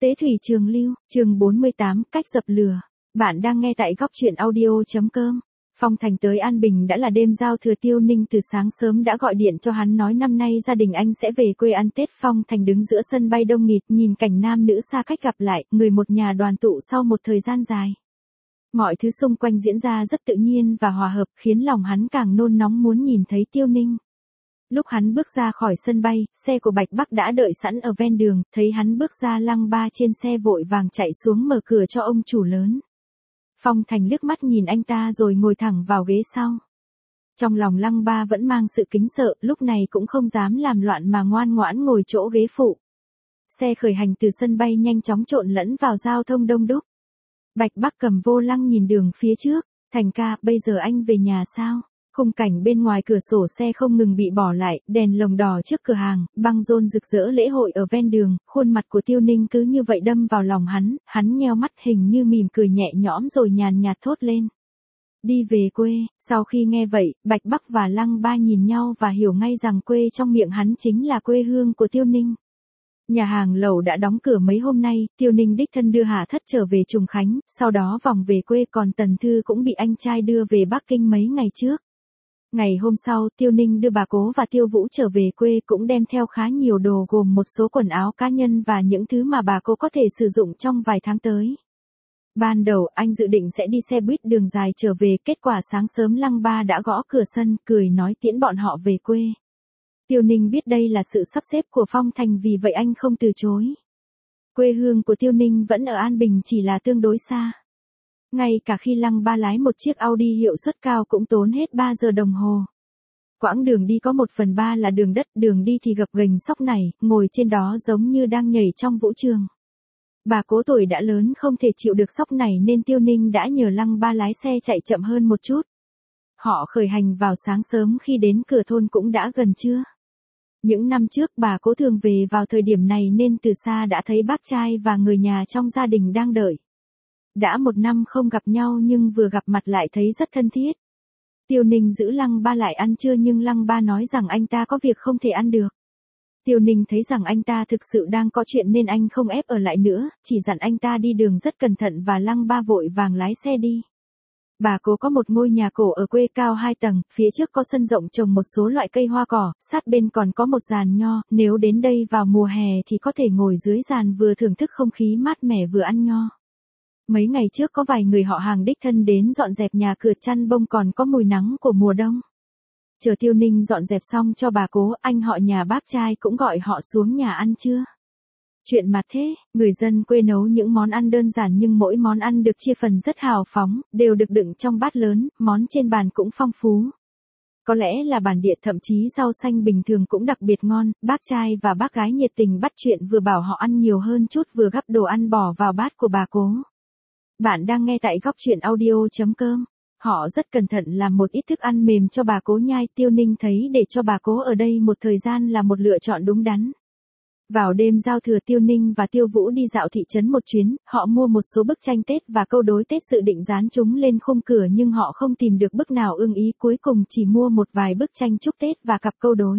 Tế thủy trường lưu, chương 48, cách dập lửa. Bạn đang nghe tại góc truyện audio.com. Phong Thành tới An Bình đã là đêm giao thừa. Tiêu Ninh từ sáng sớm đã gọi điện cho hắn nói năm nay gia đình anh sẽ về quê ăn Tết. Phong Thành đứng giữa sân bay đông nghịt nhìn cảnh nam nữ xa cách gặp lại, người một nhà đoàn tụ sau một thời gian dài. Mọi thứ xung quanh diễn ra rất tự nhiên và hòa hợp, khiến lòng hắn càng nôn nóng muốn nhìn thấy Tiêu Ninh. Lúc hắn bước ra khỏi sân bay, xe của Bạch Bắc đã đợi sẵn ở ven đường, thấy hắn bước ra, Lăng Ba trên xe vội vàng chạy xuống mở cửa cho ông chủ lớn. Phong Thành liếc mắt nhìn anh ta rồi ngồi thẳng vào ghế sau. Trong lòng Lăng Ba vẫn mang sự kính sợ, lúc này cũng không dám làm loạn mà ngoan ngoãn ngồi chỗ ghế phụ. Xe khởi hành từ sân bay nhanh chóng trộn lẫn vào giao thông đông đúc. Bạch Bắc cầm vô lăng nhìn đường phía trước. Thành ca, bây giờ anh về nhà sao? Khung cảnh bên ngoài cửa sổ xe không ngừng bị bỏ lại, đèn lồng đỏ trước cửa hàng, băng rôn rực rỡ lễ hội ở ven đường, khuôn mặt của Tiêu Ninh cứ như vậy đâm vào lòng hắn nheo mắt hình như mỉm cười nhẹ nhõm rồi nhàn nhạt thốt lên. Đi về quê. Sau khi nghe vậy, Bạch Bắc và Lăng Ba nhìn nhau và hiểu ngay rằng quê trong miệng hắn chính là quê hương của Tiêu Ninh. Nhà hàng lẩu đã đóng cửa mấy hôm nay, Tiêu Ninh đích thân đưa Hà Thất trở về Trùng Khánh, sau đó vòng về quê, còn Tần Thư cũng bị anh trai đưa về Bắc Kinh mấy ngày trước. Ngày hôm sau, Tiêu Ninh đưa bà Cố và Tiêu Vũ trở về quê, cũng đem theo khá nhiều đồ gồm một số quần áo cá nhân và những thứ mà bà Cố có thể sử dụng trong vài tháng tới. Ban đầu anh dự định sẽ đi xe buýt đường dài trở về, kết quả sáng sớm Lăng Ba đã gõ cửa sân, cười nói tiễn bọn họ về quê. Tiêu Ninh biết đây là sự sắp xếp của Phong Thành, vì vậy anh không từ chối. Quê hương của Tiêu Ninh vẫn ở An Bình, chỉ là tương đối xa. Ngay cả khi Lăng Ba lái một chiếc Audi hiệu suất cao cũng tốn hết 3 giờ đồng hồ. Quãng đường đi có 1/3 là đường đất, đường đi thì gập ghềnh sóc nảy, ngồi trên đó giống như đang nhảy trong vũ trường. Bà Cố tuổi đã lớn không thể chịu được sóc nảy nên Tiêu Ninh đã nhờ Lăng Ba lái xe chạy chậm hơn một chút. Họ khởi hành vào sáng sớm, khi đến cửa thôn cũng đã gần trưa. Những năm trước bà Cố thường về vào thời điểm này nên từ xa đã thấy bác trai và người nhà trong gia đình đang đợi. Đã 1 năm không gặp nhau nhưng vừa gặp mặt lại thấy rất thân thiết. Tiêu Ninh giữ Lăng Ba lại ăn trưa nhưng Lăng Ba nói rằng anh ta có việc không thể ăn được. Tiêu Ninh thấy rằng anh ta thực sự đang có chuyện nên anh không ép ở lại nữa, chỉ dặn anh ta đi đường rất cẩn thận và Lăng Ba vội vàng lái xe đi. Bà Cố có một ngôi nhà cổ ở quê cao 2 tầng, phía trước có sân rộng trồng một số loại cây hoa cỏ, sát bên còn có một giàn nho, nếu đến đây vào mùa hè thì có thể ngồi dưới giàn vừa thưởng thức không khí mát mẻ vừa ăn nho. Mấy ngày trước có vài người họ hàng đích thân đến dọn dẹp nhà cửa, chăn bông còn có mùi nắng của mùa đông. Chờ Tiêu Ninh dọn dẹp xong cho bà Cố, anh họ nhà bác trai cũng gọi họ xuống nhà ăn trưa. Chuyện mà thế, người dân quê nấu những món ăn đơn giản nhưng mỗi món ăn được chia phần rất hào phóng, đều được đựng trong bát lớn, món trên bàn cũng phong phú. Có lẽ là bản địa, thậm chí rau xanh bình thường cũng đặc biệt ngon, bác trai và bác gái nhiệt tình bắt chuyện, vừa bảo họ ăn nhiều hơn chút vừa gắp đồ ăn bỏ vào bát của bà Cố. Bạn đang nghe tại góc truyện audio.com. Họ rất cẩn thận làm một ít thức ăn mềm cho bà Cố nhai. Tiêu Ninh thấy để cho bà Cố ở đây một thời gian là một lựa chọn đúng đắn. Vào đêm giao thừa, Tiêu Ninh và Tiêu Vũ đi dạo thị trấn một chuyến, họ mua một số bức tranh Tết và câu đối Tết, dự định dán chúng lên khung cửa nhưng họ không tìm được bức nào ưng ý, cuối cùng chỉ mua một vài bức tranh chúc Tết và cặp câu đối.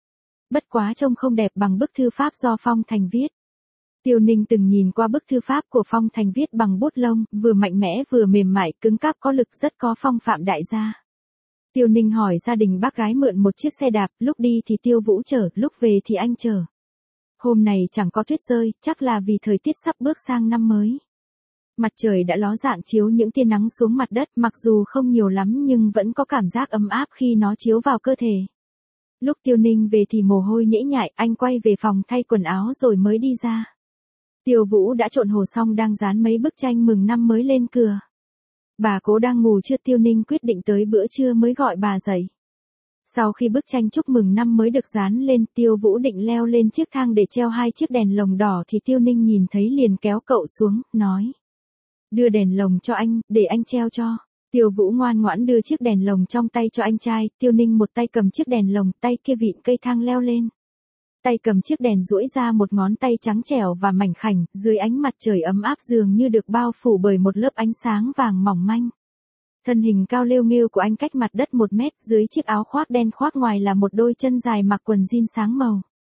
Bất quá trông không đẹp bằng bức thư pháp do Phong Thành viết. Tiêu Ninh từng nhìn qua bức thư pháp của Phong Thành viết bằng bút lông, vừa mạnh mẽ vừa mềm mại, cứng cáp, có lực, rất có phong phạm đại gia. Tiêu Ninh hỏi gia đình bác gái mượn một chiếc xe đạp, lúc đi thì Tiêu Vũ chở, lúc về thì anh chở. Hôm này chẳng có tuyết rơi, chắc là vì thời tiết sắp bước sang năm mới. Mặt trời đã ló dạng chiếu những tia nắng xuống mặt đất, mặc dù không nhiều lắm nhưng vẫn có cảm giác ấm áp khi nó chiếu vào cơ thể. Lúc Tiêu Ninh về thì mồ hôi nhễ nhại, anh quay về phòng thay quần áo rồi mới đi ra. Tiêu Vũ đã trộn hồ xong, đang dán mấy bức tranh mừng năm mới lên cửa. Bà Cố đang ngủ chưa, Tiêu Ninh quyết định tới bữa trưa mới gọi bà dậy. Sau khi bức tranh chúc mừng năm mới được dán lên, Tiêu Vũ định leo lên chiếc thang để treo 2 chiếc đèn lồng đỏ thì Tiêu Ninh nhìn thấy liền kéo cậu xuống, nói. Đưa đèn lồng cho anh, để anh treo cho. Tiêu Vũ ngoan ngoãn đưa chiếc đèn lồng trong tay cho anh trai, Tiêu Ninh một tay cầm chiếc đèn lồng, tay kia vịn cây thang leo lên. Tay cầm chiếc đèn duỗi ra một ngón tay trắng trẻo và mảnh khảnh, dưới ánh mặt trời ấm áp dường như được bao phủ bởi một lớp ánh sáng vàng mỏng manh. Thân hình cao lêu nghêu của anh cách mặt đất 1 mét, dưới chiếc áo khoác đen khoác ngoài là một đôi chân dài mặc quần jean sáng màu.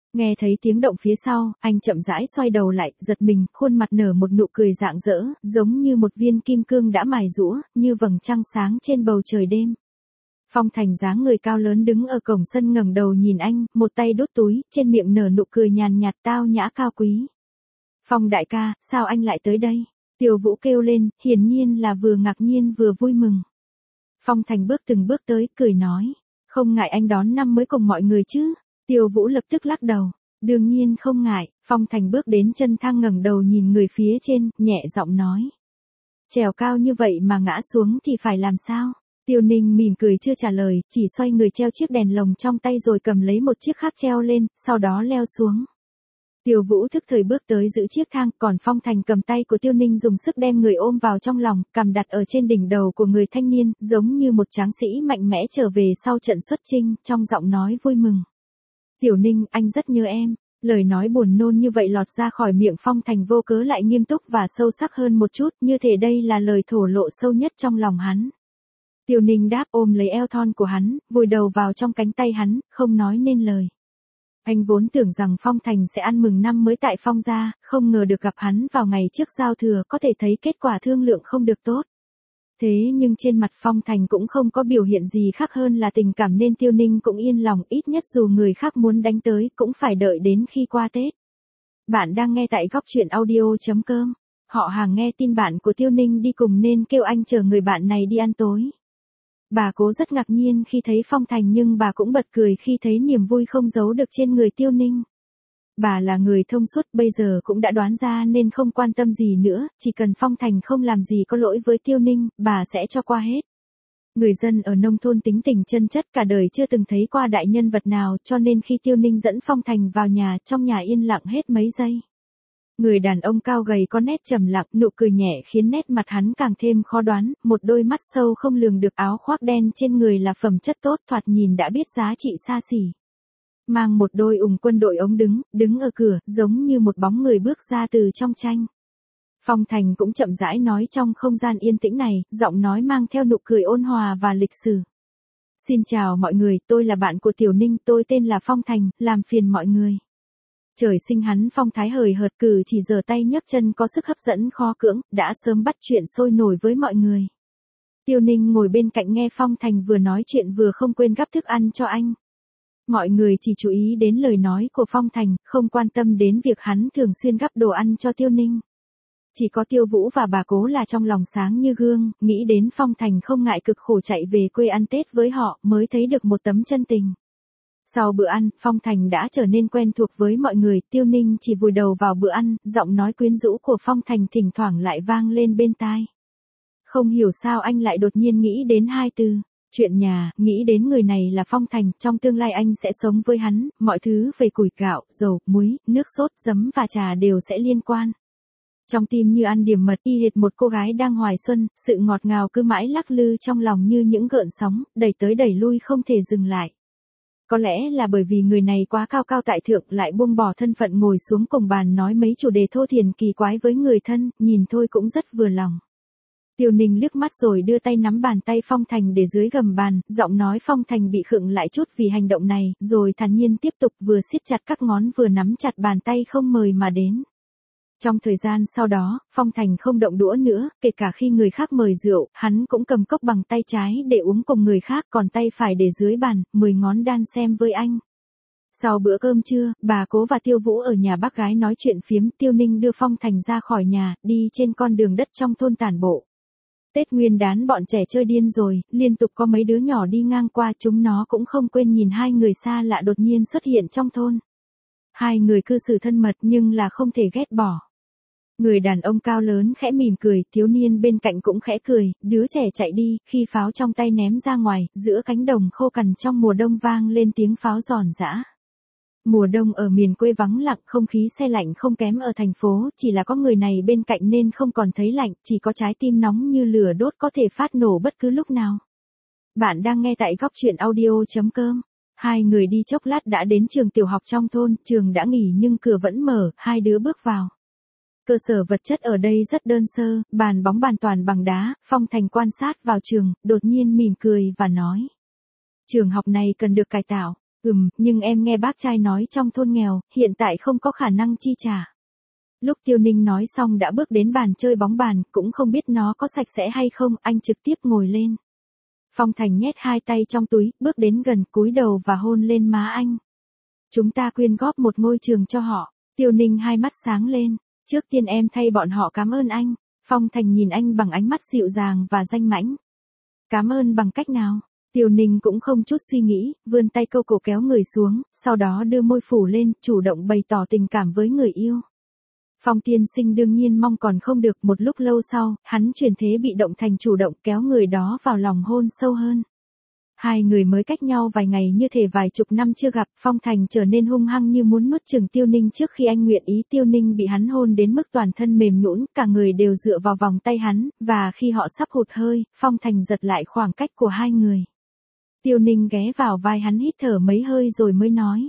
Nghe thấy tiếng động phía sau, anh chậm rãi xoay đầu lại, giật mình, khuôn mặt nở một nụ cười rạng rỡ, giống như một viên kim cương đã mài giũa, như vầng trăng sáng trên bầu trời đêm. Phong Thành dáng người cao lớn đứng ở cổng sân ngẩng đầu nhìn anh, một tay đút túi, trên miệng nở nụ cười nhàn nhạt tao nhã cao quý. Phong đại ca, sao anh lại tới đây? Tiêu Vũ kêu lên, hiển nhiên là vừa ngạc nhiên vừa vui mừng. Phong Thành bước từng bước tới, cười nói, không ngại anh đón năm mới cùng mọi người chứ? Tiêu Vũ lập tức lắc đầu, đương nhiên không ngại. Phong Thành bước đến chân thang ngẩng đầu nhìn người phía trên, nhẹ giọng nói. Trèo cao như vậy mà ngã xuống thì phải làm sao? Tiêu Ninh mỉm cười chưa trả lời, chỉ xoay người treo chiếc đèn lồng trong tay rồi cầm lấy một chiếc khác treo lên, sau đó leo xuống. Tiêu Vũ thức thời bước tới giữ chiếc thang, còn Phong Thành cầm tay của Tiêu Ninh dùng sức đem người ôm vào trong lòng, cầm đặt ở trên đỉnh đầu của người thanh niên, giống như một tráng sĩ mạnh mẽ trở về sau trận xuất chinh, trong giọng nói vui mừng. Tiểu Ninh, anh rất nhớ em. Lời nói buồn nôn như vậy lọt ra khỏi miệng Phong Thành vô cớ lại nghiêm túc và sâu sắc hơn một chút, như thể đây là lời thổ lộ sâu nhất trong lòng hắn. Tiêu Ninh đáp, ôm lấy eo thon của hắn, vùi đầu vào trong cánh tay hắn, không nói nên lời. Anh vốn tưởng rằng Phong Thành sẽ ăn mừng năm mới tại Phong gia, không ngờ được gặp hắn vào ngày trước giao thừa, có thể thấy kết quả thương lượng không được tốt. Thế nhưng trên mặt Phong Thành cũng không có biểu hiện gì khác hơn là tình cảm, nên Tiêu Ninh cũng yên lòng, ít nhất dù người khác muốn đánh tới cũng phải đợi đến khi qua Tết. Bạn đang nghe tại góc truyện audio.com. Họ Hàng nghe tin bạn của Tiêu Ninh đi cùng nên kêu anh chờ người bạn này đi ăn tối. Bà Cố rất ngạc nhiên khi thấy Phong Thành, nhưng bà cũng bật cười khi thấy niềm vui không giấu được trên người Tiêu Ninh. Bà là người thông suốt, bây giờ cũng đã đoán ra nên không quan tâm gì nữa, chỉ cần Phong Thành không làm gì có lỗi với Tiêu Ninh, bà sẽ cho qua hết. Người dân ở nông thôn tính tình chân chất, cả đời chưa từng thấy qua đại nhân vật nào, cho nên khi Tiêu Ninh dẫn Phong Thành vào nhà, trong nhà yên lặng hết mấy giây. Người đàn ông cao gầy có nét trầm lặng, nụ cười nhẹ khiến nét mặt hắn càng thêm khó đoán, một đôi mắt sâu không lường được, áo khoác đen trên người là phẩm chất tốt, thoạt nhìn đã biết giá trị xa xỉ. Mang một đôi ủng quân đội ống đứng ở cửa, giống như một bóng người bước ra từ trong tranh. Phong Thành cũng chậm rãi nói trong không gian yên tĩnh này, giọng nói mang theo nụ cười ôn hòa và lịch sự. Xin chào mọi người, tôi là bạn của Tiểu Ninh, tôi tên là Phong Thành, làm phiền mọi người. Trời sinh hắn phong thái hời hợt, cử chỉ giở tay nhấc chân có sức hấp dẫn khó cưỡng, đã sớm bắt chuyện sôi nổi với mọi người. Tiêu Ninh ngồi bên cạnh nghe Phong Thành vừa nói chuyện vừa không quên gắp thức ăn cho anh. Mọi người chỉ chú ý đến lời nói của Phong Thành, không quan tâm đến việc hắn thường xuyên gắp đồ ăn cho Tiêu Ninh. Chỉ có Tiêu Vũ và bà Cố là trong lòng sáng như gương, nghĩ đến Phong Thành không ngại cực khổ chạy về quê ăn Tết với họ, mới thấy được một tấm chân tình. Sau bữa ăn, Phong Thành đã trở nên quen thuộc với mọi người, Tiêu Ninh chỉ vùi đầu vào bữa ăn, giọng nói quyến rũ của Phong Thành thỉnh thoảng lại vang lên bên tai. Không hiểu sao anh lại đột nhiên nghĩ đến hai từ, chuyện nhà, nghĩ đến người này là Phong Thành, trong tương lai anh sẽ sống với hắn, mọi thứ về củi gạo, dầu, muối, nước sốt, giấm và trà đều sẽ liên quan. Trong tim như ăn điểm mật, y hệt một cô gái đang hoài xuân, sự ngọt ngào cứ mãi lắc lư trong lòng như những gợn sóng, đẩy tới đẩy lui không thể dừng lại. Có lẽ là bởi vì người này quá cao cao tại thượng, lại buông bỏ thân phận ngồi xuống cùng bàn nói mấy chủ đề thô thiển kỳ quái với người thân, nhìn thôi cũng rất vừa lòng. Tiêu Ninh liếc mắt rồi đưa tay nắm bàn tay Phong Thành để dưới gầm bàn, giọng nói Phong Thành bị khựng lại chút vì hành động này, rồi thản nhiên tiếp tục vừa siết chặt các ngón vừa nắm chặt bàn tay không mời mà đến. Trong thời gian sau đó, Phong Thành không động đũa nữa, kể cả khi người khác mời rượu, hắn cũng cầm cốc bằng tay trái để uống cùng người khác, còn tay phải để dưới bàn, 10 ngón đan xem với anh. Sau bữa cơm trưa, bà Cố và Tiêu Vũ ở nhà bác gái nói chuyện phiếm, Tiêu Ninh đưa Phong Thành ra khỏi nhà, đi trên con đường đất trong thôn tản bộ. Tết Nguyên đán bọn trẻ chơi điên rồi, liên tục có mấy đứa nhỏ đi ngang qua, chúng nó cũng không quên nhìn hai người xa lạ đột nhiên xuất hiện trong thôn. Hai người cư xử thân mật nhưng là không thể ghét bỏ. Người đàn ông cao lớn khẽ mỉm cười, thiếu niên bên cạnh cũng khẽ cười, đứa trẻ chạy đi, khi pháo trong tay ném ra ngoài, giữa cánh đồng khô cằn trong mùa đông vang lên tiếng pháo giòn giã. Mùa đông ở miền quê vắng lặng, không khí se lạnh không kém ở thành phố, chỉ là có người này bên cạnh nên không còn thấy lạnh, chỉ có trái tim nóng như lửa đốt có thể phát nổ bất cứ lúc nào. Bạn đang nghe tại góc truyện audio.com. Hai người đi chốc lát đã đến trường tiểu học trong thôn, trường đã nghỉ nhưng cửa vẫn mở, hai đứa bước vào. Cơ sở vật chất ở đây rất đơn sơ, bàn bóng bàn toàn bằng đá, Phong Thành quan sát vào trường, đột nhiên mỉm cười và nói. Trường học này cần được cải tạo. Nhưng em nghe bác trai nói trong thôn nghèo, hiện tại không có khả năng chi trả. Lúc Tiêu Ninh nói xong đã bước đến bàn chơi bóng bàn, cũng không biết nó có sạch sẽ hay không, anh trực tiếp ngồi lên. Phong Thành nhét hai tay trong túi, bước đến gần, cúi đầu và hôn lên má anh. Chúng ta quyên góp một ngôi trường cho họ. Tiêu Ninh hai mắt sáng lên. Trước tiên em thay bọn họ cảm ơn anh. Phong Thành nhìn anh bằng ánh mắt dịu dàng và danh mãnh. Cảm ơn bằng cách nào? Tiêu Ninh cũng không chút suy nghĩ, vươn tay câu cổ kéo người xuống, sau đó đưa môi phủ lên, chủ động bày tỏ tình cảm với người yêu. Phong tiên sinh đương nhiên mong còn không được, một lúc lâu sau, hắn chuyển thế bị động thành chủ động kéo người đó vào lòng hôn sâu hơn. Hai người mới cách nhau vài ngày như thể vài chục năm chưa gặp, Phong Thành trở nên hung hăng như muốn nuốt chửng Tiêu Ninh trước khi anh nguyện ý. Tiêu Ninh bị hắn hôn đến mức toàn thân mềm nhũn, cả người đều dựa vào vòng tay hắn, và khi họ sắp hụt hơi, Phong Thành giật lại khoảng cách của hai người. Tiêu Ninh ghé vào vai hắn hít thở mấy hơi rồi mới nói.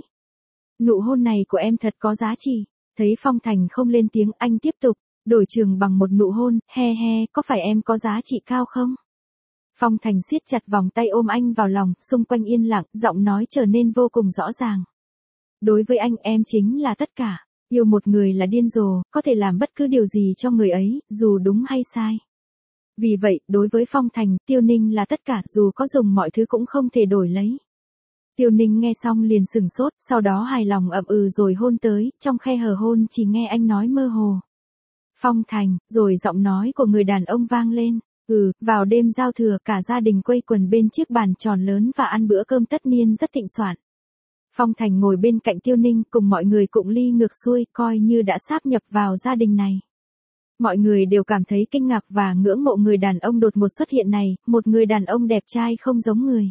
Nụ hôn này của em thật có giá trị. Thấy Phong Thành không lên tiếng, anh tiếp tục, đổi trường bằng một nụ hôn, he he, có phải em có giá trị cao không? Phong Thành siết chặt vòng tay ôm anh vào lòng, xung quanh yên lặng, giọng nói trở nên vô cùng rõ ràng. Đối với anh em chính là tất cả, yêu một người là điên rồ, có thể làm bất cứ điều gì cho người ấy, dù đúng hay sai. Vì vậy, đối với Phong Thành, Tiêu Ninh là tất cả, dù có dùng mọi thứ cũng không thể đổi lấy. Tiêu Ninh nghe xong liền sửng sốt, sau đó hài lòng ậm ừ rồi hôn tới, trong khe hở hôn chỉ nghe anh nói mơ hồ. Phong Thành, rồi giọng nói của người đàn ông vang lên. Vào đêm giao thừa cả gia đình quây quần bên chiếc bàn tròn lớn và ăn bữa cơm tất niên rất thịnh soạn. Phong Thành ngồi bên cạnh Tiêu Ninh cùng mọi người cụng ly ngược xuôi, coi như đã sáp nhập vào gia đình này. Mọi người đều cảm thấy kinh ngạc và ngưỡng mộ người đàn ông đột ngột xuất hiện này, một người đàn ông đẹp trai không giống người.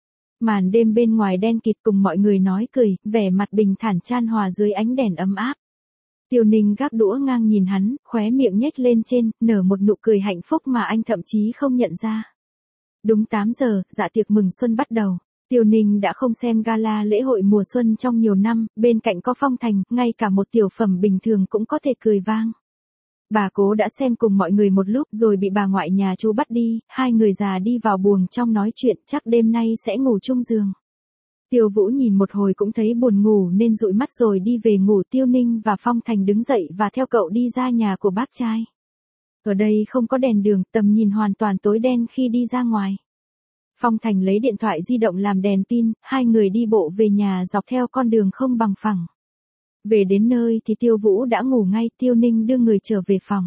Màn đêm bên ngoài đen kịt cùng mọi người nói cười, vẻ mặt bình thản chan hòa dưới ánh đèn ấm áp. Tiêu Ninh gác đũa ngang nhìn hắn, khóe miệng nhếch lên trên, nở một nụ cười hạnh phúc mà anh thậm chí không nhận ra. Đúng 8 giờ, dạ tiệc mừng xuân bắt đầu. Tiêu Ninh đã không xem gala lễ hội mùa xuân trong nhiều năm, bên cạnh có Phong Thành, ngay cả một tiểu phẩm bình thường cũng có thể cười vang. Bà Cố đã xem cùng mọi người một lúc rồi bị bà ngoại nhà chú bắt đi, hai người già đi vào buồng trong nói chuyện, chắc đêm nay sẽ ngủ chung giường. Tiêu Vũ nhìn một hồi cũng thấy buồn ngủ nên dụi mắt rồi đi về ngủ. Tiêu Ninh và Phong Thành đứng dậy và theo cậu đi ra nhà của bác trai. Ở đây không có đèn đường, tầm nhìn hoàn toàn tối đen khi đi ra ngoài. Phong Thành lấy điện thoại di động làm đèn pin, hai người đi bộ về nhà dọc theo con đường không bằng phẳng. Về đến nơi thì Tiêu Vũ đã ngủ ngay, Tiêu Ninh đưa người trở về phòng.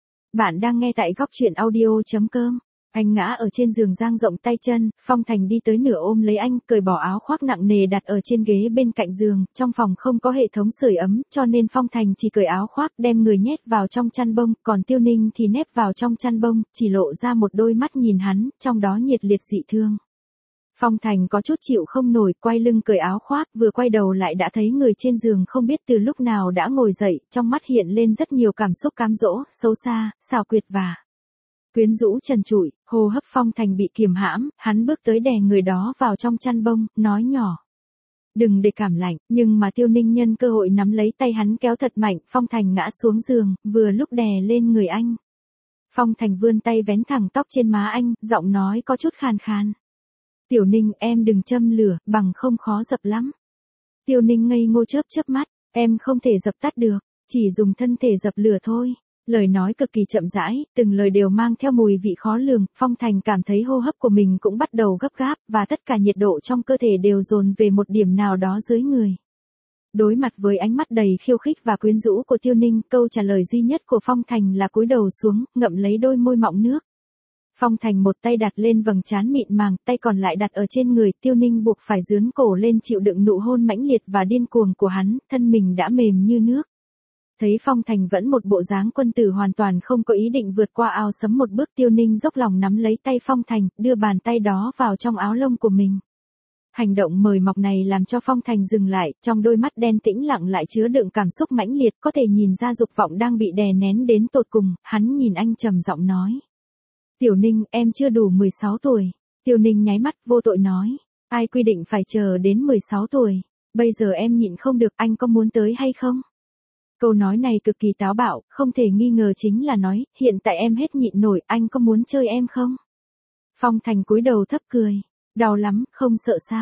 Bạn đang nghe tại góc truyện audio.com. Anh ngã ở trên giường dang rộng tay chân, Phong Thành đi tới nửa ôm lấy anh, cởi bỏ áo khoác nặng nề đặt ở trên ghế bên cạnh giường, trong phòng không có hệ thống sưởi ấm, cho nên Phong Thành chỉ cởi áo khoác đem người nhét vào trong chăn bông, còn Tiêu Ninh thì nép vào trong chăn bông, chỉ lộ ra một đôi mắt nhìn hắn, trong đó nhiệt liệt dị thương. Phong Thành có chút chịu không nổi, quay lưng cởi áo khoác, vừa quay đầu lại đã thấy người trên giường không biết từ lúc nào đã ngồi dậy, trong mắt hiện lên rất nhiều cảm xúc cám dỗ, xấu xa, xảo quyệt và quyến rũ trần trụi. Hô hấp Phong Thành bị kiềm hãm, hắn bước tới đè người đó vào trong chăn bông, nói nhỏ. Đừng để cảm lạnh, nhưng mà Tiêu Ninh nhân cơ hội nắm lấy tay hắn kéo thật mạnh, Phong Thành ngã xuống giường, vừa lúc đè lên người anh. Phong Thành vươn tay vén thẳng tóc trên má anh, giọng nói có chút khàn khàn. Tiểu Ninh, em đừng châm lửa, bằng không khó dập lắm. Tiêu Ninh ngây ngô chớp chớp mắt, em không thể dập tắt được, chỉ dùng thân thể dập lửa thôi. Lời nói cực kỳ chậm rãi, từng lời đều mang theo mùi vị khó lường, Phong Thành cảm thấy hô hấp của mình cũng bắt đầu gấp gáp, và tất cả nhiệt độ trong cơ thể đều dồn về một điểm nào đó dưới người. Đối mặt với ánh mắt đầy khiêu khích và quyến rũ của Tiêu Ninh, câu trả lời duy nhất của Phong Thành là cúi đầu xuống, ngậm lấy đôi môi mọng nước. Phong Thành một tay đặt lên vầng trán mịn màng, tay còn lại đặt ở trên người, Tiêu Ninh buộc phải dướn cổ lên chịu đựng nụ hôn mãnh liệt và điên cuồng của hắn, thân mình đã mềm như nước. Thấy Phong Thành vẫn một bộ dáng quân tử hoàn toàn không có ý định vượt qua áo sấm một bước, Tiêu Ninh dốc lòng nắm lấy tay Phong Thành, đưa bàn tay đó vào trong áo lông của mình. Hành động mời mọc này làm cho Phong Thành dừng lại, trong đôi mắt đen tĩnh lặng lại chứa đựng cảm xúc mãnh liệt, có thể nhìn ra dục vọng đang bị đè nén đến tột cùng, hắn nhìn anh trầm giọng nói. Tiểu Ninh, em chưa đủ 16 tuổi. Tiêu Ninh nháy mắt vô tội nói. Ai quy định phải chờ đến 16 tuổi. Bây giờ em nhịn không được, anh có muốn tới hay không? Câu nói này cực kỳ táo bạo, không thể nghi ngờ chính là nói, hiện tại em hết nhịn nổi, anh có muốn chơi em không? Phong Thành cúi đầu thấp cười. Đau lắm, không sợ sao?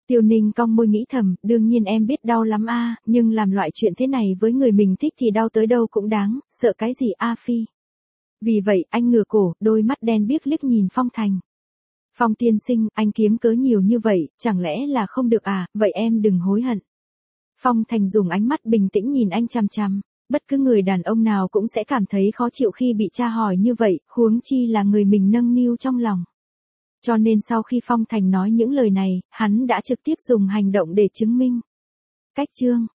Tiêu Ninh cong môi nghĩ thầm, đương nhiên em biết đau lắm a, nhưng làm loại chuyện thế này với người mình thích thì đau tới đâu cũng đáng, sợ cái gì a Phi. Vì vậy, anh ngửa cổ, đôi mắt đen biếc liếc nhìn Phong Thành. Phong tiên sinh, anh kiếm cớ nhiều như vậy, chẳng lẽ là không được à, vậy em đừng hối hận. Phong Thành dùng ánh mắt bình tĩnh nhìn anh chằm chằm. Bất cứ người đàn ông nào cũng sẽ cảm thấy khó chịu khi bị tra hỏi như vậy, huống chi là người mình nâng niu trong lòng. Cho nên sau khi Phong Thành nói những lời này, hắn đã trực tiếp dùng hành động để chứng minh. Cách chương